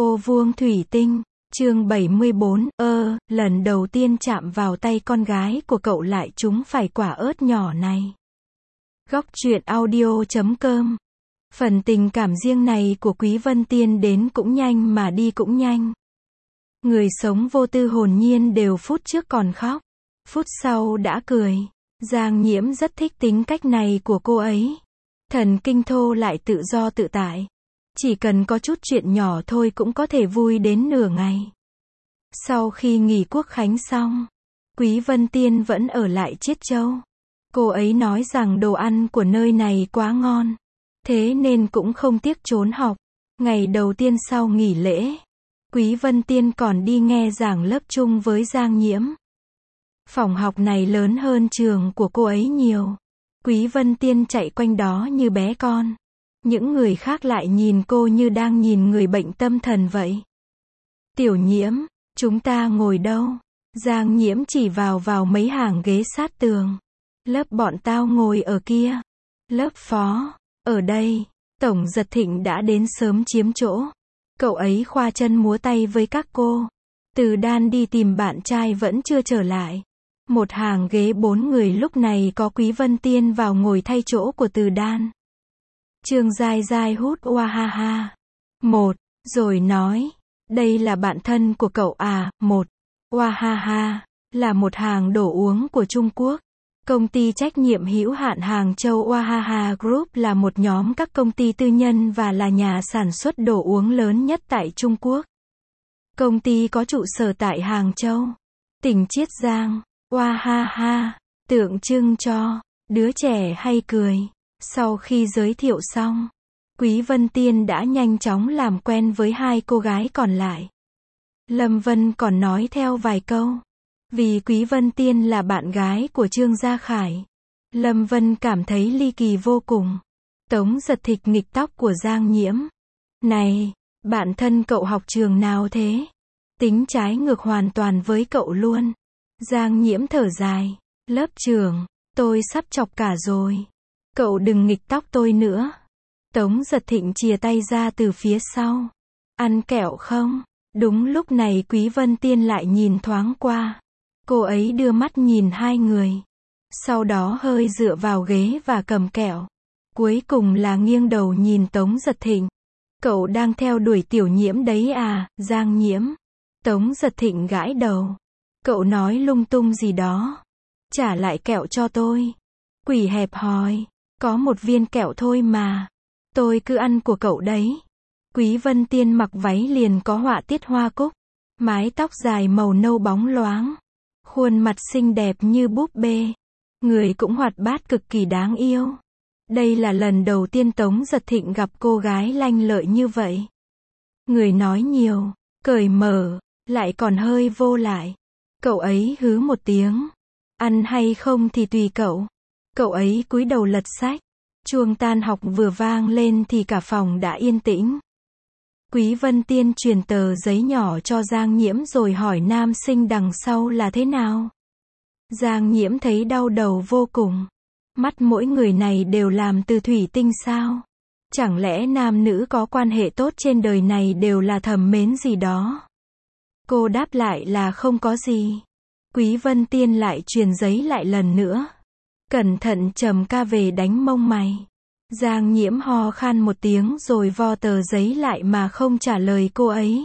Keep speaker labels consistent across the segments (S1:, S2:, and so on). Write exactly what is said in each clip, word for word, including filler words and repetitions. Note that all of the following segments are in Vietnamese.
S1: ô vuông thủy tinh, chương bảy mươi bốn, ơ, lần đầu tiên chạm vào tay con gái của cậu lại trúng phải quả ớt nhỏ này. Góc truyện audio chấm com. Phần tình cảm riêng này của Quý Vân Tiên đến cũng nhanh mà đi cũng nhanh. Người sống vô tư hồn nhiên đều phút trước còn khóc, phút sau đã cười. Giang Nhiễm rất thích tính cách này của cô ấy. Thần kinh thô lại tự do tự tại. Chỉ cần có chút chuyện nhỏ thôi cũng có thể vui đến nửa ngày. Sau khi nghỉ quốc khánh xong, Quý Vân Tiên vẫn ở lại Chiết Châu. Cô ấy nói rằng đồ ăn của nơi này quá ngon. Thế nên cũng không tiếc trốn học. Ngày đầu tiên sau nghỉ lễ, Quý Vân Tiên còn đi nghe giảng lớp chung với Giang Nhiễm. Phòng học này lớn hơn trường của cô ấy nhiều. Quý Vân Tiên chạy quanh đó như bé con. Những người khác lại nhìn cô như đang nhìn người bệnh tâm thần vậy. Tiểu Nhiễm, chúng ta ngồi đâu? Giang Nhiễm chỉ vào vào mấy hàng ghế sát tường. Lớp bọn tao ngồi ở kia. Lớp phó, ở đây. Tổng Giật Thịnh đã đến sớm chiếm chỗ. Cậu ấy khoa chân múa tay với các cô. Từ Đan đi tìm bạn trai vẫn chưa trở lại. Một hàng ghế bốn người lúc này có Quý Vân Tiên vào ngồi thay chỗ của Từ Đan. Trương Giai Giai hút oa ha ha. Một, rồi nói, đây là bạn thân của cậu à, một, oa ha ha, là một hàng đồ uống của Trung Quốc. Công ty trách nhiệm hữu hạn Hàng Châu Oahaha Group là một nhóm các công ty tư nhân và là nhà sản xuất đồ uống lớn nhất tại Trung Quốc. Công ty có trụ sở tại Hàng Châu, tỉnh Chiết Giang. Oahaha, tượng trưng cho đứa trẻ hay cười. Sau khi giới thiệu xong, Quý Vân Tiên đã nhanh chóng làm quen với hai cô gái còn lại. Lâm Vân còn nói theo vài câu. Vì Quý Vân Tiên là bạn gái của Trương Gia Khải, Lâm Vân cảm thấy ly kỳ vô cùng. Tống Giật Thịnh nghịch tóc của Giang Nhiễm. Này, bạn thân cậu học trường nào thế? Tính trái ngược hoàn toàn với cậu luôn. Giang Nhiễm thở dài. Lớp trưởng, tôi sắp chọc cả rồi. Cậu đừng nghịch tóc tôi nữa. Tống Giật Thịnh chìa tay ra từ phía sau. Ăn kẹo không? Đúng lúc này Quý Vân Tiên lại nhìn thoáng qua. Cô ấy đưa mắt nhìn hai người. Sau đó hơi dựa vào ghế và cầm kẹo. Cuối cùng là nghiêng đầu nhìn Tống Giật Thịnh. Cậu đang theo đuổi Tiểu Nhiễm đấy à, Giang Nhiễm? Tống Giật Thịnh gãi đầu. Cậu nói lung tung gì đó. Trả lại kẹo cho tôi. Quỷ hẹp hòi. Có một viên kẹo thôi mà. Tôi cứ ăn của cậu đấy. Quý Vân Tiên mặc váy liền có họa tiết hoa cúc. Mái tóc dài màu nâu bóng loáng. Khuôn mặt xinh đẹp như búp bê. Người cũng hoạt bát cực kỳ đáng yêu. Đây là lần đầu tiên Tống Giật Thịnh gặp cô gái lanh lợi như vậy. Người nói nhiều, cởi mở, lại còn hơi vô lại. Cậu ấy hứ một tiếng. Ăn hay không thì tùy cậu. Cậu ấy cúi đầu lật sách. Chuông tan học vừa vang lên thì cả phòng đã yên tĩnh. Quý Vân Tiên truyền tờ giấy nhỏ cho Giang Nhiễm rồi hỏi nam sinh đằng sau là thế nào. Giang Nhiễm thấy đau đầu vô cùng. Mắt mỗi người này đều làm từ thủy tinh sao? Chẳng lẽ nam nữ có quan hệ tốt trên đời này đều là thầm mến gì đó? Cô đáp lại là không có gì. Quý Vân Tiên lại truyền giấy lại lần nữa. Cẩn thận trầm ca về đánh mông mày. Giang Nhiễm ho khan một tiếng rồi vo tờ giấy lại mà không trả lời cô ấy.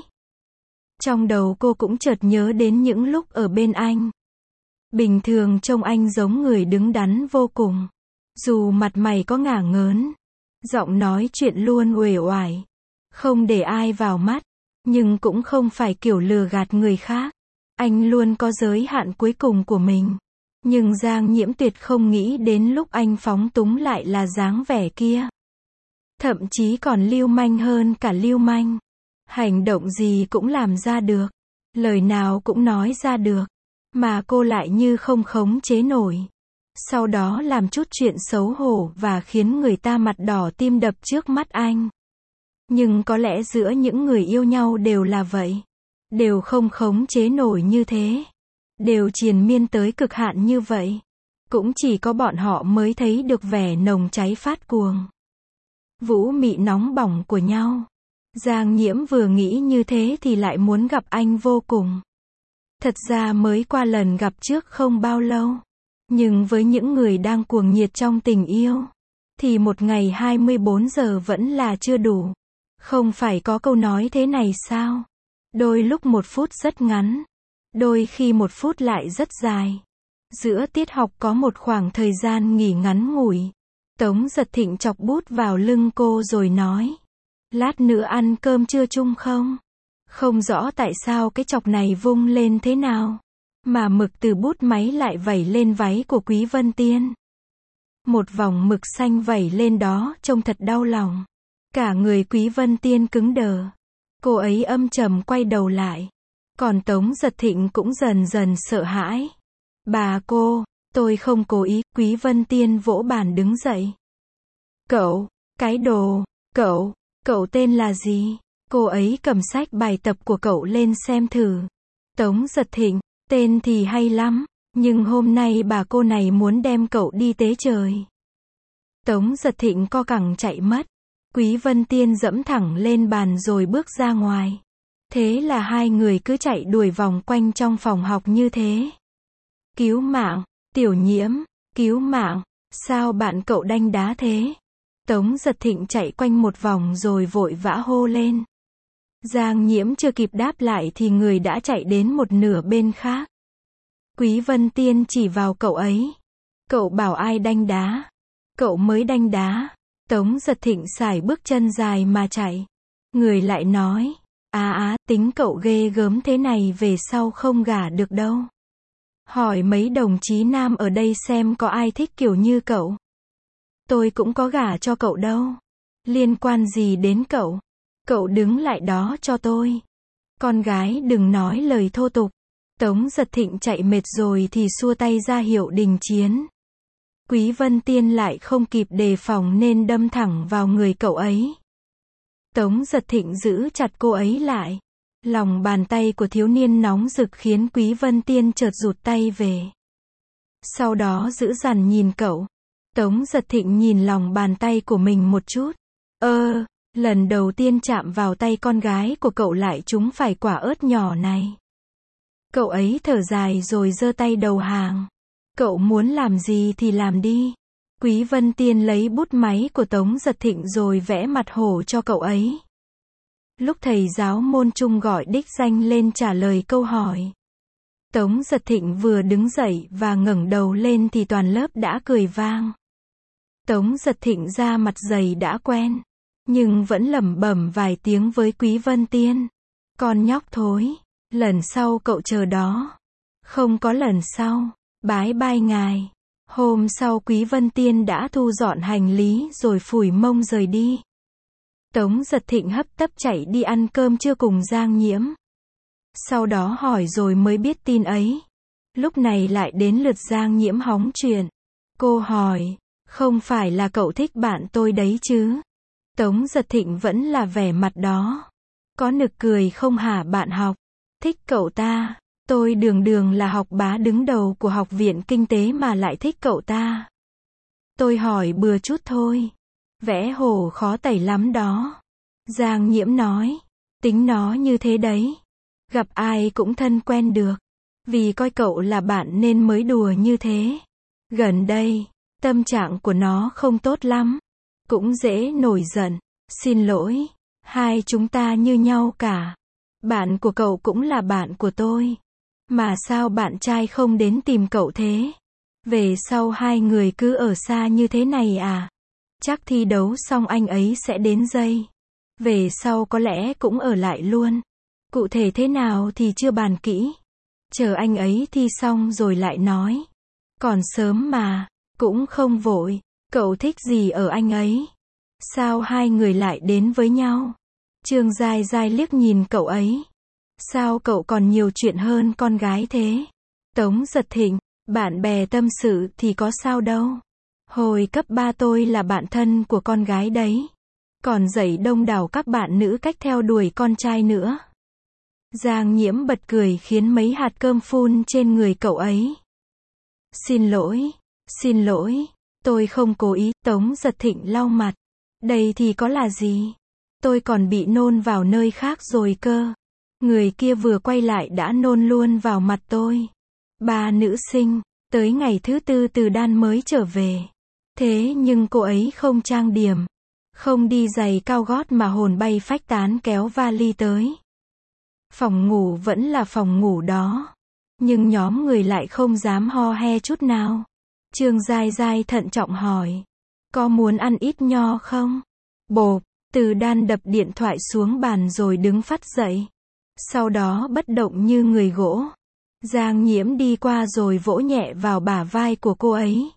S1: Trong đầu cô cũng chợt nhớ đến những lúc ở bên anh. Bình thường trông anh giống người đứng đắn vô cùng. Dù mặt mày có ngả ngớn, giọng nói chuyện luôn uể oải, không để ai vào mắt, nhưng cũng không phải kiểu lừa gạt người khác. Anh luôn có giới hạn cuối cùng của mình. Nhưng Giang Nhiễm tuyệt không nghĩ đến lúc anh phóng túng lại là dáng vẻ kia. Thậm chí còn lưu manh hơn cả lưu manh. Hành động gì cũng làm ra được. Lời nào cũng nói ra được. Mà cô lại như không khống chế nổi. Sau đó làm chút chuyện xấu hổ và khiến người ta mặt đỏ tim đập trước mắt anh. Nhưng có lẽ giữa những người yêu nhau đều là vậy. Đều không khống chế nổi như thế. Đều triền miên tới cực hạn như vậy. Cũng chỉ có bọn họ mới thấy được vẻ nồng cháy phát cuồng. Vũ mị nóng bỏng của nhau. Giang Nhiễm vừa nghĩ như thế thì lại muốn gặp anh vô cùng. Thật ra mới qua lần gặp trước không bao lâu. Nhưng với những người đang cuồng nhiệt trong tình yêu, thì một ngày hai mươi bốn giờ vẫn là chưa đủ. Không phải có câu nói thế này sao? Đôi lúc một phút rất ngắn, đôi khi một phút lại rất dài. Giữa tiết học có một khoảng thời gian nghỉ ngắn ngủi. Tống Giật Thịnh chọc bút vào lưng cô rồi nói. Lát nữa ăn cơm trưa chung không? Không rõ tại sao cái chọc này vung lên thế nào, mà mực từ bút máy lại vẩy lên váy của Quý Vân Tiên. Một vòng mực xanh vẩy lên đó trông thật đau lòng. Cả người Quý Vân Tiên cứng đờ. Cô ấy âm trầm quay đầu lại. Còn Tống Giật Thịnh cũng dần dần sợ hãi. Bà cô, tôi không cố ý. Quý Vân Tiên vỗ bàn đứng dậy. Cậu, cái đồ, cậu, cậu tên là gì? Cô ấy cầm sách bài tập của cậu lên xem thử. Tống Giật Thịnh, tên thì hay lắm, nhưng hôm nay bà cô này muốn đem cậu đi tế trời. Tống Giật Thịnh co cẳng chạy mất. Quý Vân Tiên dẫm thẳng lên bàn rồi bước ra ngoài. Thế là hai người cứ chạy đuổi vòng quanh trong phòng học như thế. Cứu mạng, Tiểu Nhiễm, cứu mạng, sao bạn cậu đanh đá thế? Tống Giật Thịnh chạy quanh một vòng rồi vội vã hô lên. Giang Nhiễm chưa kịp đáp lại thì người đã chạy đến một nửa bên khác. Quý Vân Tiên chỉ vào cậu ấy. Cậu bảo ai đanh đá? Cậu mới đanh đá. Tống Giật Thịnh sải bước chân dài mà chạy. Người lại nói. Á á, tính cậu ghê gớm thế này về sau không gả được đâu. Hỏi mấy đồng chí nam ở đây xem có ai thích kiểu như cậu. Tôi cũng có gả cho cậu đâu. Liên quan gì đến cậu? Cậu đứng lại đó cho tôi. Con gái đừng nói lời thô tục. Tống Giật Thịnh chạy mệt rồi thì xua tay ra hiệu đình chiến. Quý Vân Tiên lại không kịp đề phòng nên đâm thẳng vào người cậu ấy. Tống Giật Thịnh giữ chặt cô ấy lại. Lòng bàn tay của thiếu niên nóng rực khiến Quý Vân Tiên chợt rụt tay về. Sau đó giữ dằn nhìn cậu. Tống Giật Thịnh nhìn lòng bàn tay của mình một chút. Ơ, lần đầu tiên chạm vào tay con gái của cậu lại trúng phải quả ớt nhỏ này. Cậu ấy thở dài rồi giơ tay đầu hàng. Cậu muốn làm gì thì làm đi. Quý Vân Tiên lấy bút máy của Tống Giật Thịnh rồi vẽ mặt hổ cho cậu ấy. Lúc thầy giáo môn trung gọi đích danh lên trả lời câu hỏi. Tống Giật Thịnh vừa đứng dậy và ngẩng đầu lên thì toàn lớp đã cười vang. Tống Giật Thịnh da mặt dày đã quen, nhưng vẫn lẩm bẩm vài tiếng với Quý Vân Tiên. Con nhóc thối, lần sau cậu chờ đó. Không có lần sau. Bái bai ngài. Hôm sau Quý Vân Tiên đã thu dọn hành lý rồi phủi mông rời đi. Tống Giật Thịnh hấp tấp chạy đi ăn cơm trưa cùng Giang Nhiễm. Sau đó hỏi rồi mới biết tin ấy. Lúc này lại đến lượt Giang Nhiễm hóng chuyện. Cô hỏi, không phải là cậu thích bạn tôi đấy chứ? Tống Giật Thịnh vẫn là vẻ mặt đó. Có nực cười không hả bạn học? Thích cậu ta? Tôi đường đường là học bá đứng đầu của Học viện Kinh tế mà lại thích cậu ta. Tôi hỏi bừa chút thôi. Vẽ hổ khó tẩy lắm đó. Giang Nhiễm nói. Tính nó như thế đấy. Gặp ai cũng thân quen được. Vì coi cậu là bạn nên mới đùa như thế. Gần đây, tâm trạng của nó không tốt lắm. Cũng dễ nổi giận. Xin lỗi. Hai chúng ta như nhau cả. Bạn của cậu cũng là bạn của tôi. Mà sao bạn trai không đến tìm cậu thế? Về sau hai người cứ ở xa như thế này à? Chắc thi đấu xong anh ấy sẽ đến dây. Về sau có lẽ cũng ở lại luôn. Cụ thể thế nào thì chưa bàn kỹ. Chờ anh ấy thi xong rồi lại nói. Còn sớm mà, cũng không vội. Cậu thích gì ở anh ấy? Sao hai người lại đến với nhau? Trương Giai Giai liếc nhìn cậu ấy. Sao cậu còn nhiều chuyện hơn con gái thế? Tống Giật Thịnh, bạn bè tâm sự thì có sao đâu. Hồi cấp ba tôi là bạn thân của con gái đấy. Còn dạy đông đảo các bạn nữ cách theo đuổi con trai nữa. Giang Nhiễm bật cười khiến mấy hạt cơm phun trên người cậu ấy. Xin lỗi, xin lỗi, tôi không cố ý. Tống Giật Thịnh lau mặt. Đây thì có là gì? Tôi còn bị nôn vào nơi khác rồi cơ. Người kia vừa quay lại đã nôn luôn vào mặt tôi. Ba nữ sinh, tới ngày thứ tư Từ Đan mới trở về. Thế nhưng cô ấy không trang điểm, không đi giày cao gót mà hồn bay phách tán kéo vali tới. Phòng ngủ vẫn là phòng ngủ đó, nhưng nhóm người lại không dám ho he chút nào. Trương Giai Giai thận trọng hỏi, có muốn ăn ít nho không? Bộp, Từ Đan đập điện thoại xuống bàn rồi đứng phắt dậy. Sau đó bất động như người gỗ. Giang Nhiễm đi qua rồi vỗ nhẹ vào bả vai của cô ấy.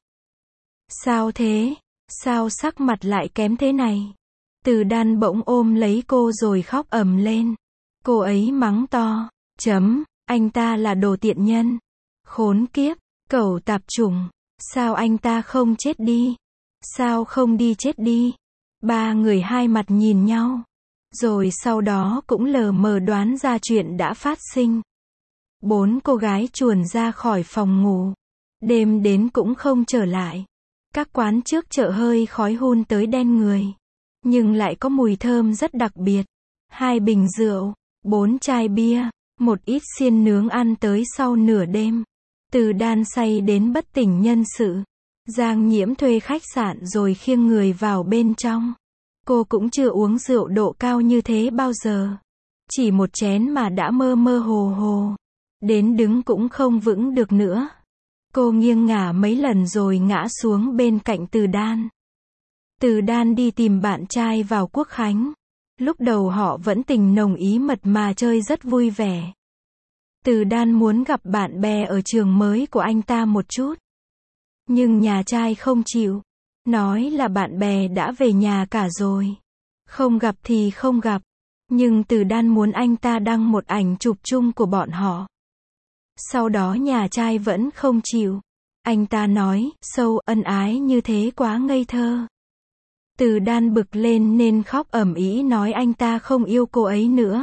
S1: Sao thế? Sao sắc mặt lại kém thế này? Từ Đan bỗng ôm lấy cô rồi khóc ầm lên. Cô ấy mắng to, chấm, anh ta là đồ tiện nhân. Khốn kiếp, cẩu tạp chủng, sao anh ta không chết đi? Sao không đi chết đi? Ba người hai mặt nhìn nhau. Rồi sau đó cũng lờ mờ đoán ra chuyện đã phát sinh. Bốn cô gái chuồn ra khỏi phòng ngủ. Đêm đến cũng không trở lại. Các quán trước chợ hơi khói hun tới đen người. Nhưng lại có mùi thơm rất đặc biệt. Hai bình rượu, bốn chai bia, một ít xiên nướng ăn tới sau nửa đêm. Từ Đan say đến bất tỉnh nhân sự. Giang Nhiễm thuê khách sạn rồi khiêng người vào bên trong. Cô cũng chưa uống rượu độ cao như thế bao giờ. Chỉ một chén mà đã mơ mơ hồ hồ. Đến đứng cũng không vững được nữa. Cô nghiêng ngả mấy lần rồi ngã xuống bên cạnh Từ Đan. Từ Đan đi tìm bạn trai vào Quốc Khánh. Lúc đầu họ vẫn tình nồng ý mật mà chơi rất vui vẻ. Từ Đan muốn gặp bạn bè ở trường mới của anh ta một chút. Nhưng nhà trai không chịu. Nói là bạn bè đã về nhà cả rồi. Không gặp thì không gặp. Nhưng Từ Đan muốn anh ta đăng một ảnh chụp chung của bọn họ. Sau đó nhà trai vẫn không chịu. Anh ta nói, sâu, ân ái như thế quá ngây thơ. Từ Đan bực lên nên khóc ầm ĩ nói anh ta không yêu cô ấy nữa.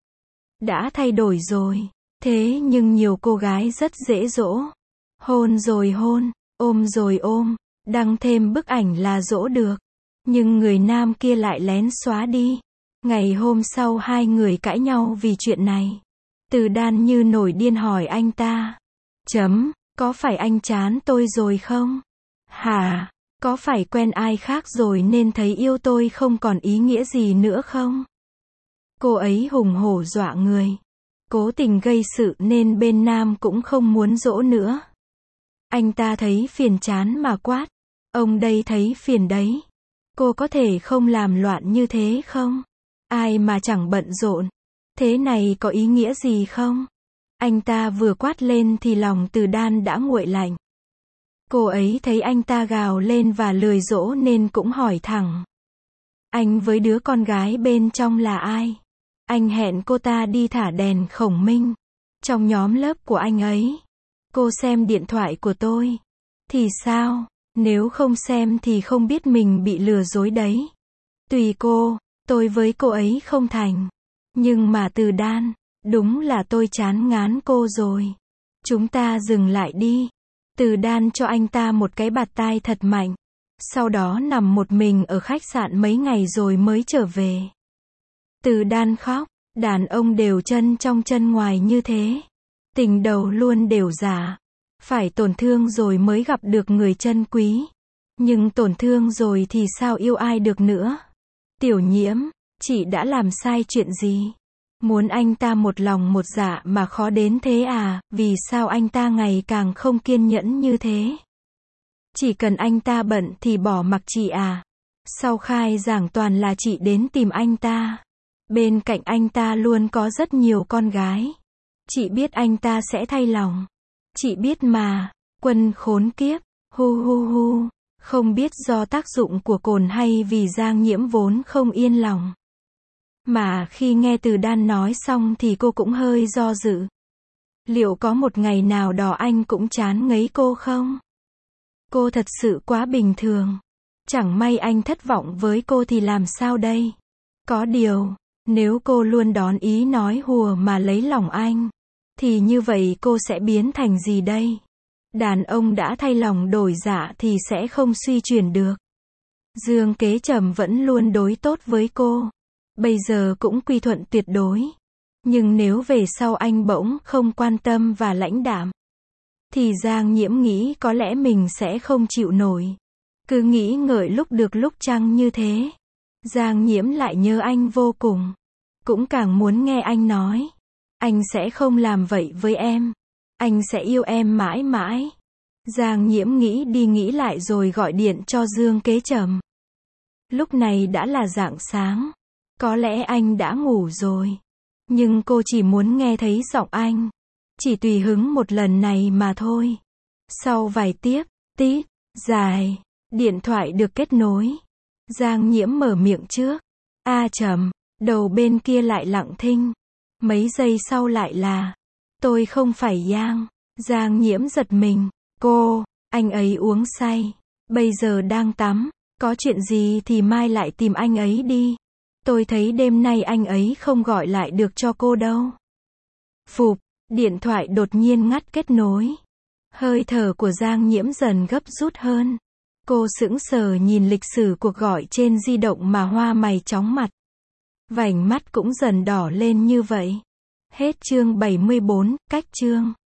S1: Đã thay đổi rồi. Thế nhưng nhiều cô gái rất dễ dỗ. Hôn rồi hôn, ôm rồi ôm, đăng thêm bức ảnh là dỗ được. Nhưng người nam kia lại lén xóa đi. Ngày hôm sau hai người cãi nhau vì chuyện này. Từ Đan như nổi điên hỏi anh ta. Chấm, có phải anh chán tôi rồi không? Hả? Có phải quen ai khác rồi nên thấy yêu tôi không còn ý nghĩa gì nữa không? Cô ấy hùng hổ dọa người. Cố tình gây sự nên bên nam cũng không muốn dỗ nữa. Anh ta thấy phiền chán mà quát. Ông đây thấy phiền đấy. Cô có thể không làm loạn như thế không? Ai mà chẳng bận rộn. Thế này có ý nghĩa gì không? Anh ta vừa quát lên thì lòng Từ Đan đã nguội lạnh. Cô ấy thấy anh ta gào lên và lười dỗ nên cũng hỏi thẳng. Anh với đứa con gái bên trong là ai? Anh hẹn cô ta đi thả đèn khổng minh. Trong nhóm lớp của anh ấy. Cô xem điện thoại của tôi. Thì sao? Nếu không xem thì không biết mình bị lừa dối đấy. Tùy cô, tôi với cô ấy không thành. Nhưng mà Từ Đan, đúng là tôi chán ngán cô rồi. Chúng ta dừng lại đi. Từ Đan cho anh ta một cái bạt tai thật mạnh. Sau đó nằm một mình ở khách sạn mấy ngày rồi mới trở về. Từ Đan khóc, đàn ông đều chân trong chân ngoài như thế. Tình đầu luôn đều giả. Phải tổn thương rồi mới gặp được người chân quý. Nhưng tổn thương rồi thì sao yêu ai được nữa? Tiểu Nhiễm, chị đã làm sai chuyện gì? Muốn anh ta một lòng một dạ mà khó đến thế à? Vì sao anh ta ngày càng không kiên nhẫn như thế? Chỉ cần anh ta bận thì bỏ mặc chị à? Sau khai giảng toàn là chị đến tìm anh ta. Bên cạnh anh ta luôn có rất nhiều con gái. Chị biết anh ta sẽ thay lòng. Chị biết mà. Quân khốn kiếp. Hu hu hu. Không biết do tác dụng của cồn hay vì Giang Nhiễm vốn không yên lòng. Mà khi nghe Từ Đan nói xong thì cô cũng hơi do dự. Liệu có một ngày nào đó anh cũng chán ngấy cô không? Cô thật sự quá bình thường. Chẳng may anh thất vọng với cô thì làm sao đây? Có điều, nếu cô luôn đón ý nói hùa mà lấy lòng anh, thì như vậy cô sẽ biến thành gì đây? Đàn ông đã thay lòng đổi dạ thì sẽ không suy chuyển được. Dương Kế Trầm vẫn luôn đối tốt với cô. bây giờ cũng quy thuận tuyệt đối. Nhưng nếu về sau anh bỗng không quan tâm và lãnh đạm, thì Giang Nhiễm nghĩ có lẽ mình sẽ không chịu nổi. Cứ nghĩ ngợi lúc được lúc chăng như thế, Giang Nhiễm lại nhớ anh vô cùng. Cũng càng muốn nghe anh nói, anh sẽ không làm vậy với em. Anh sẽ yêu em mãi mãi. Giang Nhiễm nghĩ đi nghĩ lại rồi gọi điện cho Dương Kế Trầm. Lúc này đã là rạng sáng. Có lẽ anh đã ngủ rồi. Nhưng cô chỉ muốn nghe thấy giọng anh. Chỉ tùy hứng một lần này mà thôi. Sau vài tiếp, tít, dài, điện thoại được kết nối. Giang Nhiễm mở miệng trước. A Trầm, đầu bên kia lại lặng thinh. Mấy giây sau lại là, tôi không phải Giang. Giang Nhiễm giật mình. Cô, anh ấy uống say. Bây giờ đang tắm. Có chuyện gì thì mai lại tìm anh ấy đi. Tôi thấy đêm nay anh ấy không gọi lại được cho cô đâu. Phụp, điện thoại đột nhiên ngắt kết nối. Hơi thở của Giang Nhiễm dần gấp rút hơn. Cô sững sờ nhìn lịch sử cuộc gọi trên di động mà hoa mày chóng mặt. Vành mắt cũng dần đỏ lên như vậy. Hết chương bảy mươi bốn, cách chương.